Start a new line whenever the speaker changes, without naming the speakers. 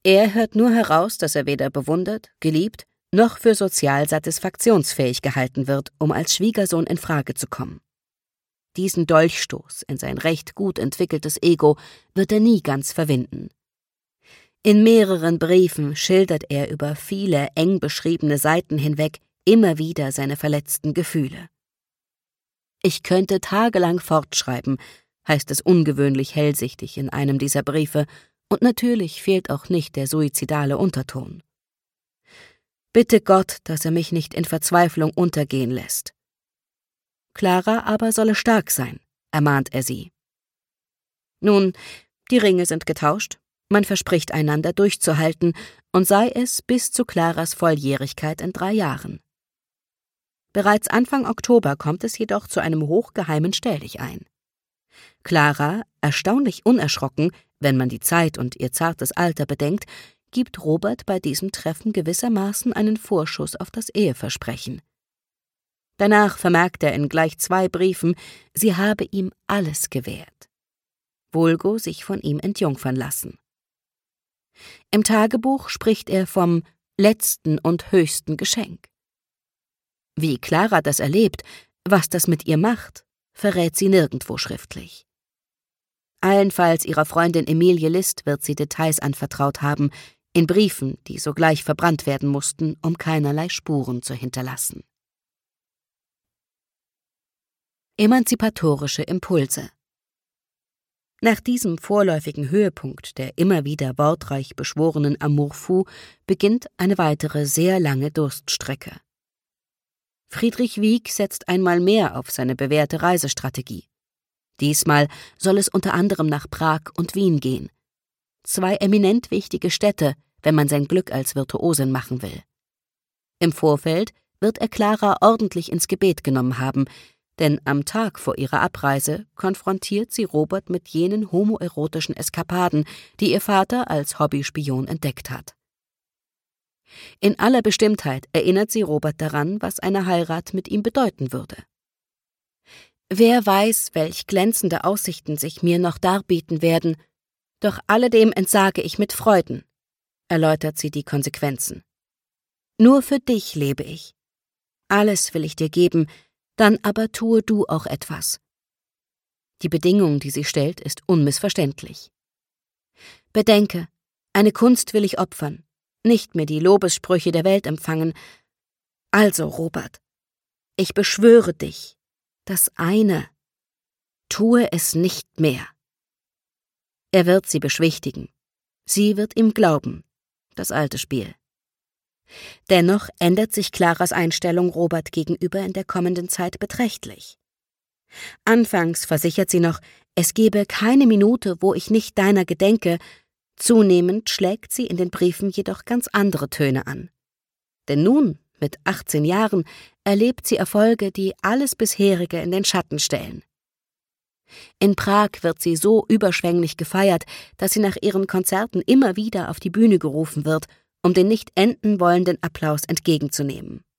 Er hört nur heraus, dass er weder bewundert, geliebt, noch für sozial satisfaktionsfähig gehalten wird, um als Schwiegersohn in Frage zu kommen. Diesen Dolchstoß in sein recht gut entwickeltes Ego wird er nie ganz verwinden. In mehreren Briefen schildert er über viele eng beschriebene Seiten hinweg immer wieder seine verletzten Gefühle. »Ich könnte tagelang fortschreiben«, heißt es ungewöhnlich hellsichtig in einem dieser Briefe, und natürlich fehlt auch nicht der suizidale Unterton. »Bitte Gott, dass er mich nicht in Verzweiflung untergehen lässt. Clara aber solle stark sein«, ermahnt er sie. Nun, die Ringe sind getauscht, man verspricht einander durchzuhalten, und sei es bis zu Claras Volljährigkeit in 3 Jahren. Bereits Anfang Oktober kommt es jedoch zu einem hochgeheimen Stelldichein. Clara, erstaunlich unerschrocken, wenn man die Zeit und ihr zartes Alter bedenkt, gibt Robert bei diesem Treffen gewissermaßen einen Vorschuss auf das Eheversprechen. Danach vermerkt er in gleich 2 Briefen, sie habe ihm alles gewährt. Vulgo sich von ihm entjungfern lassen. Im Tagebuch spricht er vom letzten und höchsten Geschenk. Wie Clara das erlebt, was das mit ihr macht, verrät sie nirgendwo schriftlich. Allenfalls ihrer Freundin Emilie List wird sie Details anvertraut haben, in Briefen, die sogleich verbrannt werden mussten, um keinerlei Spuren zu hinterlassen. Emanzipatorische Impulse. Nach diesem vorläufigen Höhepunkt der immer wieder wortreich beschworenen Amour fou beginnt eine weitere sehr lange Durststrecke. Friedrich Wieck setzt einmal mehr auf seine bewährte Reisestrategie. Diesmal soll es unter anderem nach Prag und Wien gehen. 2 eminent wichtige Städte, wenn man sein Glück als Virtuosin machen will. Im Vorfeld wird er Clara ordentlich ins Gebet genommen haben, denn am Tag vor ihrer Abreise konfrontiert sie Robert mit jenen homoerotischen Eskapaden, die ihr Vater als Hobbyspion entdeckt hat. In aller Bestimmtheit erinnert sie Robert daran, was eine Heirat mit ihm bedeuten würde. »Wer weiß, welch glänzende Aussichten sich mir noch darbieten werden, doch alledem entsage ich mit Freuden«, erläutert sie die Konsequenzen. »Nur für dich lebe ich. Alles will ich dir geben, dann aber tue du auch etwas.« Die Bedingung, die sie stellt, ist unmissverständlich. »Bedenke, eine Kunst will ich opfern, nicht mehr die Lobessprüche der Welt empfangen. Also, Robert, ich beschwöre dich, das eine, tue es nicht mehr.« Er wird sie beschwichtigen. Sie wird ihm glauben. Das alte Spiel. Dennoch ändert sich Claras Einstellung Robert gegenüber in der kommenden Zeit beträchtlich. Anfangs versichert sie noch, es gebe keine Minute, wo ich nicht deiner gedenke. Zunehmend schlägt sie in den Briefen jedoch ganz andere Töne an. Denn nun, mit 18 Jahren, erlebt sie Erfolge, die alles bisherige in den Schatten stellen. In Prag wird sie so überschwänglich gefeiert, dass sie nach ihren Konzerten immer wieder auf die Bühne gerufen wird, um den nicht enden wollenden Applaus entgegenzunehmen.